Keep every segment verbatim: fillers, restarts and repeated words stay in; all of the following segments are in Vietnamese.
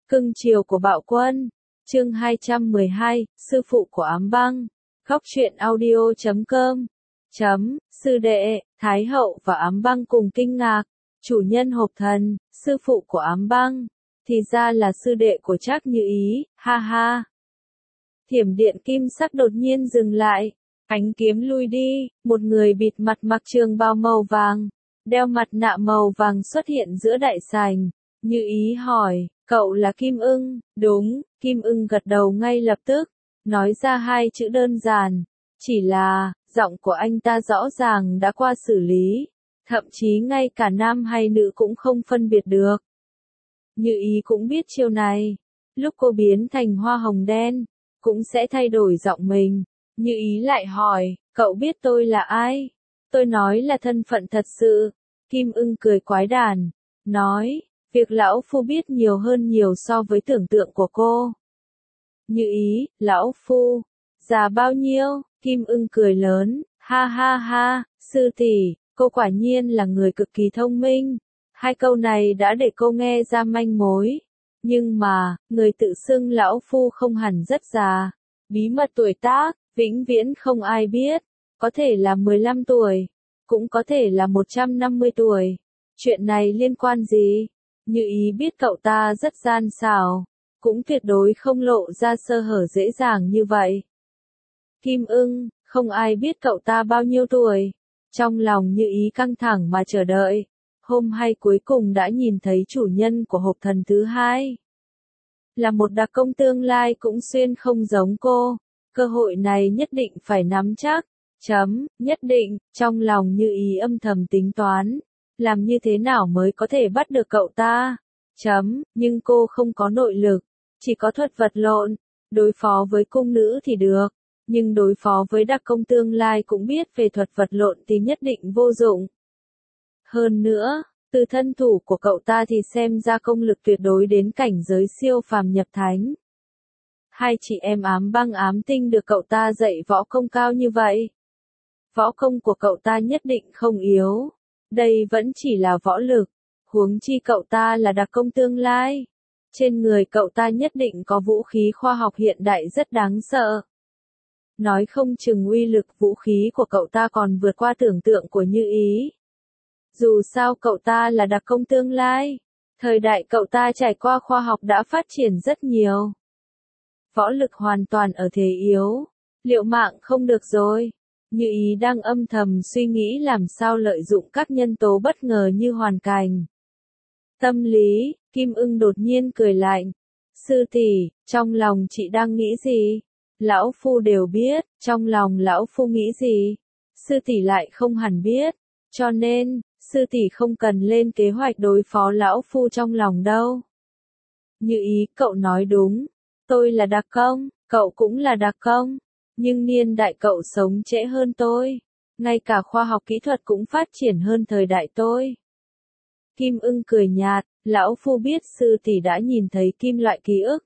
Cưng chiều của Bạo Quân. Chương hai trăm mười hai, sư phụ của Ám Băng. Góc truyện audio chấm com. Chấm, sư đệ, Thái hậu và Ám Băng cùng kinh ngạc. Chủ nhân hộp thần, sư phụ của Ám Băng. Thì ra là sư đệ của Trác Như Ý, ha ha. Thiểm điện kim sắc đột nhiên dừng lại. Ánh kiếm lui đi, một người bịt mặt mặc trường bào màu vàng, đeo mặt nạ màu vàng xuất hiện giữa đại sảnh. Như Ý hỏi, cậu là Kim Ưng? Đúng, Kim Ưng gật đầu ngay lập tức, nói ra hai chữ đơn giản. Chỉ là, giọng của anh ta rõ ràng đã qua xử lý, thậm chí ngay cả nam hay nữ cũng không phân biệt được. Như Ý cũng biết chiêu này, lúc cô biến thành hoa hồng đen, cũng sẽ thay đổi giọng mình. Như Ý lại hỏi, cậu biết tôi là ai? Tôi nói là thân phận thật sự. Kim Ưng cười quái đản, nói, việc lão phu biết nhiều hơn nhiều so với tưởng tượng của cô. Như Ý, lão phu, già bao nhiêu? Kim Ưng cười lớn, ha ha ha, sư tỷ, cô quả nhiên là người cực kỳ thông minh. Hai câu này đã để cô nghe ra manh mối. Nhưng mà, người tự xưng lão phu không hẳn rất già. Bí mật tuổi tác, vĩnh viễn không ai biết. Có thể là mười lăm tuổi, cũng có thể là một trăm năm mươi tuổi. Chuyện này liên quan gì? Như Ý biết cậu ta rất gian xảo, cũng tuyệt đối không lộ ra sơ hở dễ dàng như vậy. Kim Ưng, không ai biết cậu ta bao nhiêu tuổi. Trong lòng Như Ý căng thẳng mà chờ đợi. Hôm hay cuối cùng đã nhìn thấy chủ nhân của hộp thần thứ hai. Là một đặc công tương lai cũng xuyên không giống cô. Cơ hội này nhất định phải nắm chắc. Chấm, nhất định, trong lòng Như Ý âm thầm tính toán. Làm như thế nào mới có thể bắt được cậu ta? Chấm, nhưng cô không có nội lực, chỉ có thuật vật lộn. Đối phó với cung nữ thì được, nhưng đối phó với đặc công tương lai cũng biết về thuật vật lộn thì nhất định vô dụng. Hơn nữa, từ thân thủ của cậu ta thì xem ra công lực tuyệt đối đến cảnh giới siêu phàm nhập thánh. Hai chị em Ám Băng Ám Tinh được cậu ta dạy võ công cao như vậy. Võ công của cậu ta nhất định không yếu. Đây vẫn chỉ là võ lực, huống chi cậu ta là đặc công tương lai. Trên người cậu ta nhất định có vũ khí khoa học hiện đại rất đáng sợ. Nói không chừng uy lực vũ khí của cậu ta còn vượt qua tưởng tượng của Như Ý. Dù sao cậu ta là đặc công tương lai, thời đại cậu ta trải qua khoa học đã phát triển rất nhiều. Võ lực hoàn toàn ở thế yếu, liệu mạng không được rồi. Như Ý đang âm thầm suy nghĩ làm sao lợi dụng các nhân tố bất ngờ như hoàn cảnh. Tâm lý, Kim Ưng đột nhiên cười lạnh. Sư tỷ, trong lòng chị đang nghĩ gì? Lão phu đều biết, trong lòng lão phu nghĩ gì? Sư tỷ lại không hẳn biết, cho nên, sư tỷ không cần lên kế hoạch đối phó lão phu trong lòng đâu. Như Ý, cậu nói đúng, tôi là đặc công, cậu cũng là đặc công. Nhưng niên đại cậu sống trễ hơn tôi. Ngay cả khoa học kỹ thuật cũng phát triển hơn thời đại tôi. Kim Ưng cười nhạt, lão phu biết sư tỷ đã nhìn thấy kim loại ký ức.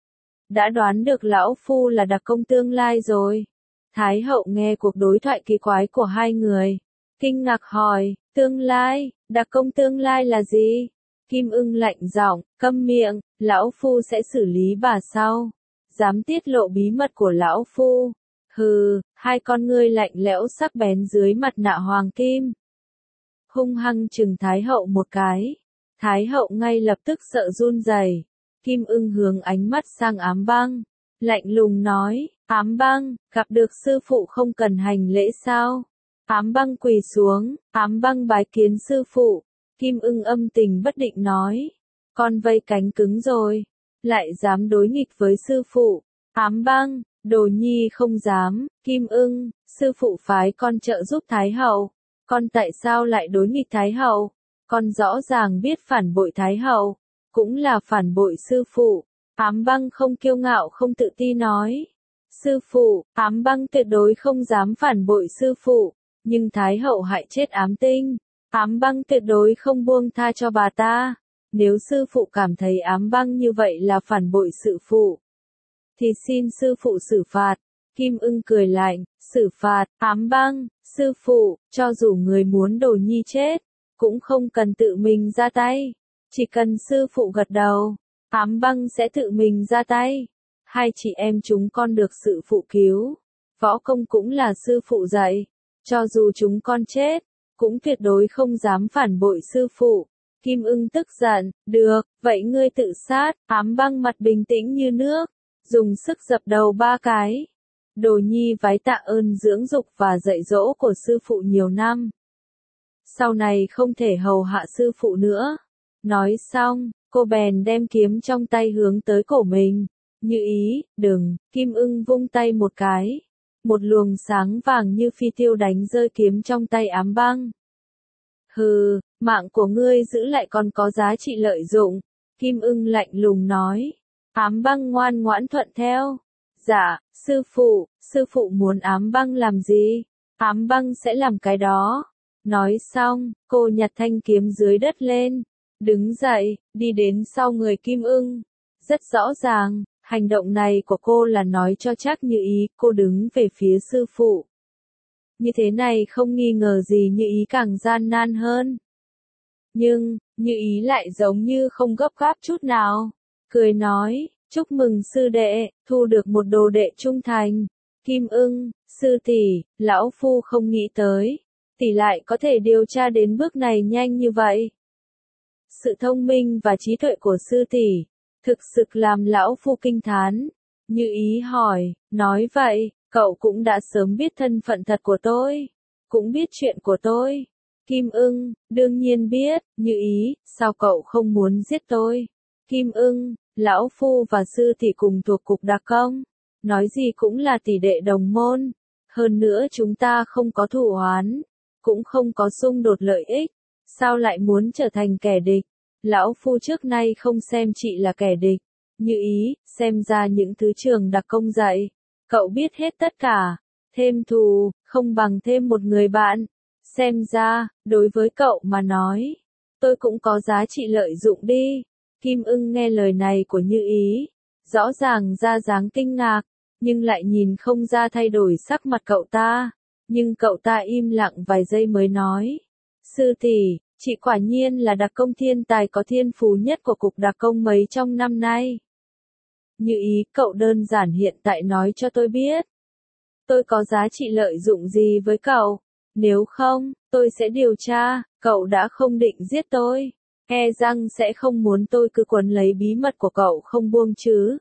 Đã đoán được lão phu là đặc công tương lai rồi. Thái hậu nghe cuộc đối thoại kỳ quái của hai người. Kinh ngạc hỏi, tương lai, đặc công tương lai là gì? Kim Ưng lạnh giọng, câm miệng, lão phu sẽ xử lý bà sau. Dám tiết lộ bí mật của lão phu. Hừ, hai con ngươi lạnh lẽo sắc bén dưới mặt nạ hoàng kim. Hung hăng chừng Thái hậu một cái. Thái hậu ngay lập tức sợ run rẩy. Kim Ưng hướng ánh mắt sang Ám Băng. Lạnh lùng nói, Ám Băng, gặp được sư phụ không cần hành lễ sao? Ám Băng quỳ xuống, Ám Băng bái kiến sư phụ. Kim Ưng âm tình bất định nói, con vây cánh cứng rồi, lại dám đối nghịch với sư phụ. Ám Băng, đồ nhi không dám. Kim Ưng, sư phụ phái con trợ giúp Thái hậu, con tại sao lại đối nghịch Thái hậu? Con rõ ràng biết phản bội Thái hậu, cũng là phản bội sư phụ. Ám Băng không kiêu ngạo không tự ti nói, sư phụ, Ám Băng tuyệt đối không dám phản bội sư phụ, nhưng Thái hậu hại chết Ám Tinh, Ám Băng tuyệt đối không buông tha cho bà ta. Nếu sư phụ cảm thấy Ám Băng như vậy là phản bội sư phụ, thì xin sư phụ xử phạt. Kim Ưng cười lạnh, xử phạt, Ám Băng, sư phụ, cho dù người muốn đồ nhi chết, cũng không cần tự mình ra tay, chỉ cần sư phụ gật đầu, Ám Băng sẽ tự mình ra tay. Hai chị em chúng con được sư phụ cứu. Võ công cũng là sư phụ dạy. Cho dù chúng con chết, cũng tuyệt đối không dám phản bội sư phụ. Kim Ưng tức giận, được, vậy ngươi tự sát. Ám Băng mặt bình tĩnh như nước, dùng sức dập đầu ba cái. Đồ nhi vái tạ ơn dưỡng dục và dạy dỗ của sư phụ nhiều năm. Sau này không thể hầu hạ sư phụ nữa. Nói xong, cô bèn đem kiếm trong tay hướng tới cổ mình. Như ý, đừng, Kim Ưng vung tay một cái. Một luồng sáng vàng như phi tiêu đánh rơi kiếm trong tay Ám Băng. Hừ, mạng của ngươi giữ lại còn có giá trị lợi dụng. Kim Ưng lạnh lùng nói. Ám Băng ngoan ngoãn thuận theo. Dạ, sư phụ, sư phụ muốn Ám Băng làm gì? Ám Băng sẽ làm cái đó. Nói xong, cô nhặt thanh kiếm dưới đất lên. Đứng dậy, đi đến sau người Kim Ưng. Rất rõ ràng, hành động này của cô là nói cho chắc Như Ý, cô đứng về phía sư phụ. Như thế này không nghi ngờ gì Như Ý càng gian nan hơn. Nhưng, Như Ý lại giống như không gấp gáp chút nào. Cười nói, chúc mừng sư đệ, thu được một đồ đệ trung thành. Kim Ưng, sư tỷ, lão phu không nghĩ tới. Tỷ lại có thể điều tra đến bước này nhanh như vậy. Sự thông minh và trí tuệ của sư tỷ, thực sự làm lão phu kinh thán. Như Ý hỏi, nói vậy, cậu cũng đã sớm biết thân phận thật của tôi, cũng biết chuyện của tôi. Kim Ưng, đương nhiên biết. Như Ý, sao cậu không muốn giết tôi? Kim Ưng, lão phu và sư tỷ cùng thuộc cục đặc công, nói gì cũng là tỷ đệ đồng môn. Hơn nữa chúng ta không có thù oán, cũng không có xung đột lợi ích, sao lại muốn trở thành kẻ địch? Lão phu trước nay không xem chị là kẻ địch. Như Ý, xem ra những thứ trường đặc công dạy, cậu biết hết tất cả. Thêm thù, không bằng thêm một người bạn. Xem ra, đối với cậu mà nói, tôi cũng có giá trị lợi dụng đi. Kim Ưng nghe lời này của Như Ý, rõ ràng ra dáng kinh ngạc, nhưng lại nhìn không ra thay đổi sắc mặt cậu ta. Nhưng cậu ta im lặng vài giây mới nói. Sư tỷ, chị quả nhiên là đặc công thiên tài có thiên phú nhất của cục đặc công mấy trong năm nay. Như Ý, cậu đơn giản hiện tại nói cho tôi biết. Tôi có giá trị lợi dụng gì với cậu? Nếu không, tôi sẽ điều tra, cậu đã không định giết tôi. E rằng sẽ không muốn tôi cứ quấn lấy bí mật của cậu không buông chứ.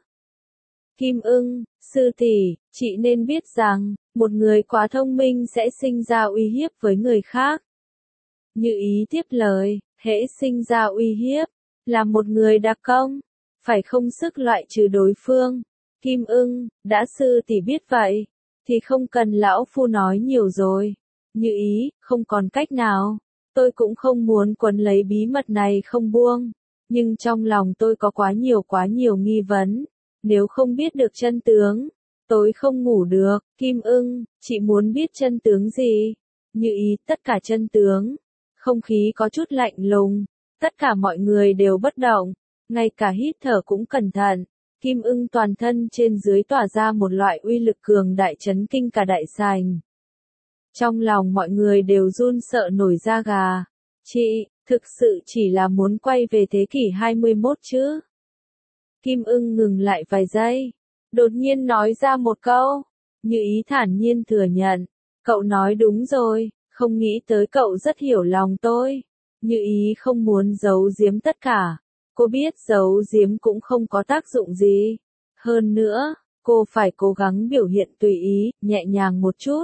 Kim Ưng, sư tỷ, chị nên biết rằng, một người quá thông minh sẽ sinh ra uy hiếp với người khác. Như Ý tiếp lời, hễ sinh ra uy hiếp, là một người đặc công, phải không sức loại trừ đối phương. Kim Ưng, đã sư tỷ biết vậy, thì không cần lão phu nói nhiều rồi. Như Ý, không còn cách nào, tôi cũng không muốn quấn lấy bí mật này không buông, nhưng trong lòng tôi có quá nhiều quá nhiều nghi vấn, nếu không biết được chân tướng, tôi không ngủ được. Kim Ưng, chị muốn biết chân tướng gì? Như Ý, tất cả chân tướng. Không khí có chút lạnh lùng, tất cả mọi người đều bất động, ngay cả hít thở cũng cẩn thận. Kim Ưng toàn thân trên dưới tỏa ra một loại uy lực cường đại chấn kinh cả đại sảnh. Trong lòng mọi người đều run sợ nổi da gà. Chị, thực sự chỉ là muốn quay về thế kỷ hai mươi mốt chứ? Kim Ưng ngừng lại vài giây, đột nhiên nói ra một câu. Như Ý thản nhiên thừa nhận, cậu nói đúng rồi, không nghĩ tới cậu rất hiểu lòng tôi. Như Ý không muốn giấu giếm tất cả, cô biết giấu giếm cũng không có tác dụng gì. Hơn nữa, cô phải cố gắng biểu hiện tùy ý, nhẹ nhàng một chút.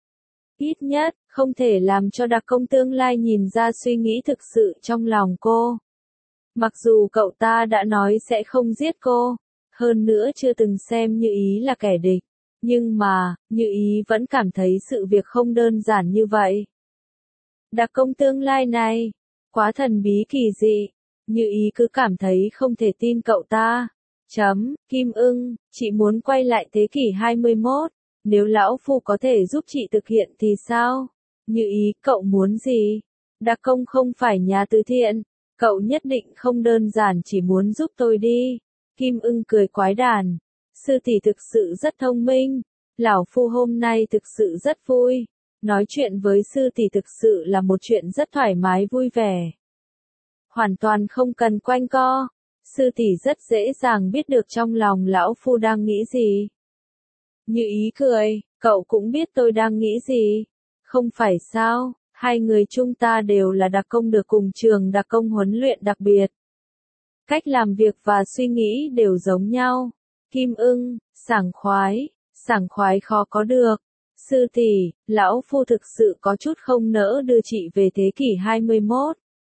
Ít nhất, không thể làm cho đặc công tương lai nhìn ra suy nghĩ thực sự trong lòng cô. Mặc dù cậu ta đã nói sẽ không giết cô, hơn nữa chưa từng xem Như Ý là kẻ địch, nhưng mà, Như Ý vẫn cảm thấy sự việc không đơn giản như vậy. Đặc công tương lai này, quá thần bí kỳ dị, Như Ý cứ cảm thấy không thể tin cậu ta. Chấm, Kim Ưng, chị muốn quay lại thế kỷ hai mươi mốt, nếu lão phu có thể giúp chị thực hiện thì sao? Như Ý, cậu muốn gì? Đặc công không phải nhà từ thiện, cậu nhất định không đơn giản chỉ muốn giúp tôi đi. Kim Ưng cười quái đản, sư tỷ thực sự rất thông minh, lão phu hôm nay thực sự rất vui, nói chuyện với sư tỷ thực sự là một chuyện rất thoải mái vui vẻ. Hoàn toàn không cần quanh co, sư tỷ rất dễ dàng biết được trong lòng lão phu đang nghĩ gì. Như Ý cười, cậu cũng biết tôi đang nghĩ gì. Không phải sao, hai người chúng ta đều là đặc công được cùng trường đặc công huấn luyện đặc biệt. Cách làm việc và suy nghĩ đều giống nhau. Kim Ưng, sảng khoái, sảng khoái khó có được. Sư tỷ, lão phu thực sự có chút không nỡ đưa chị về thế kỷ hai mươi mốt.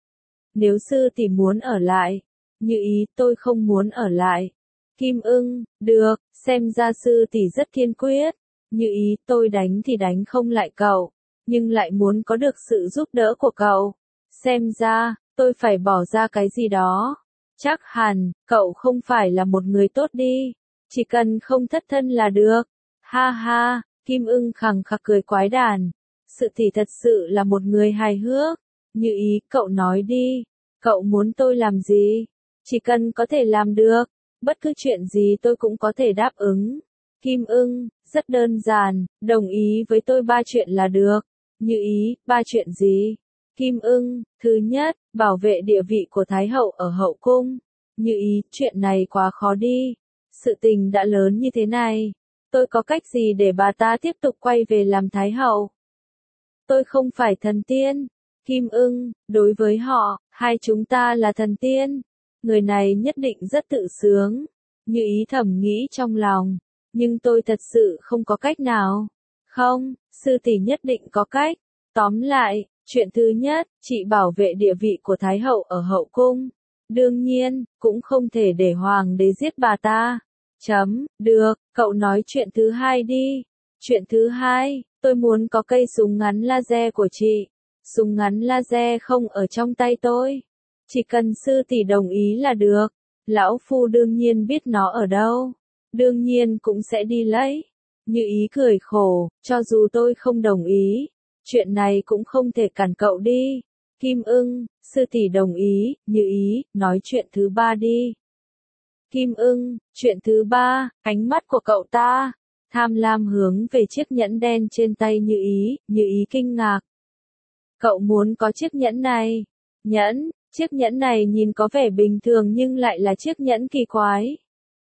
Nếu sư tỷ muốn ở lại, Như Ý, tôi không muốn ở lại. Kim Ưng, được, xem ra sư tỷ rất kiên quyết. Như Ý, tôi đánh thì đánh không lại cậu, nhưng lại muốn có được sự giúp đỡ của cậu. Xem ra, tôi phải bỏ ra cái gì đó. Chắc hẳn, cậu không phải là một người tốt đi. Chỉ cần không thất thân là được. Ha ha, Kim Ưng khằng khặc cười quái đản. Sự tỷ thật sự là một người hài hước. Như Ý, cậu nói đi. Cậu muốn tôi làm gì? Chỉ cần có thể làm được, bất cứ chuyện gì tôi cũng có thể đáp ứng. Kim Ưng, rất đơn giản, đồng ý với tôi ba chuyện là được. Như Ý, ba chuyện gì? Kim Ưng, thứ nhất, bảo vệ địa vị của Thái hậu ở hậu cung. Như Ý, chuyện này quá khó đi. Sự tình đã lớn như thế này, tôi có cách gì để bà ta tiếp tục quay về làm Thái hậu? Tôi không phải thần tiên. Kim Ưng, đối với họ, hai chúng ta là thần tiên. Người này nhất định rất tự sướng. Như Ý thầm nghĩ trong lòng. Nhưng tôi thật sự không có cách nào. Không, sư tỷ nhất định có cách. Tóm lại, chuyện thứ nhất, chị bảo vệ địa vị của Thái hậu ở hậu cung. Đương nhiên, cũng không thể để hoàng đế giết bà ta. Chấm, được, cậu nói chuyện thứ hai đi. Chuyện thứ hai, tôi muốn có cây súng ngắn laser của chị. Súng ngắn laser không ở trong tay tôi. Chỉ cần sư tỷ đồng ý là được. Lão phu đương nhiên biết nó ở đâu. Đương nhiên cũng sẽ đi lấy. Như Ý cười khổ, cho dù tôi không đồng ý, chuyện này cũng không thể cản cậu đi. Kim Ưng, sư tỷ đồng ý. Như Ý, nói chuyện thứ ba đi. Kim Ưng, chuyện thứ ba, ánh mắt của cậu ta tham lam hướng về chiếc nhẫn đen trên tay Như Ý. Như Ý kinh ngạc. Cậu muốn có chiếc nhẫn này? Nhẫn, chiếc nhẫn này nhìn có vẻ bình thường nhưng lại là chiếc nhẫn kỳ quái.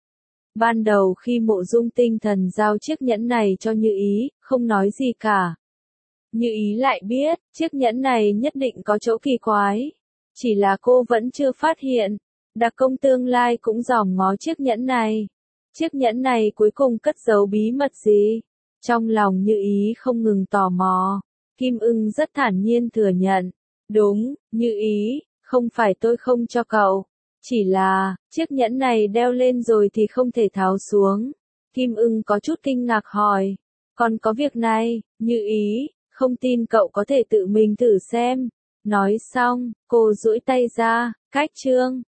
Ban đầu khi Mộ Dung Tinh Thần giao chiếc nhẫn này cho Như Ý, không nói gì cả. Như Ý lại biết, chiếc nhẫn này nhất định có chỗ kỳ quái. Chỉ là cô vẫn chưa phát hiện. Đặc công tương lai cũng dòm ngó chiếc nhẫn này. Chiếc nhẫn này cuối cùng cất giấu bí mật gì? Trong lòng Như Ý không ngừng tò mò. Kim Ưng rất thản nhiên thừa nhận. Đúng, Như Ý, không phải tôi không cho cậu. Chỉ là, chiếc nhẫn này đeo lên rồi thì không thể tháo xuống. Kim Ưng có chút kinh ngạc hỏi. Còn có việc này, Như Ý, không tin cậu có thể tự mình thử xem. Nói xong, cô duỗi tay ra, cách chương.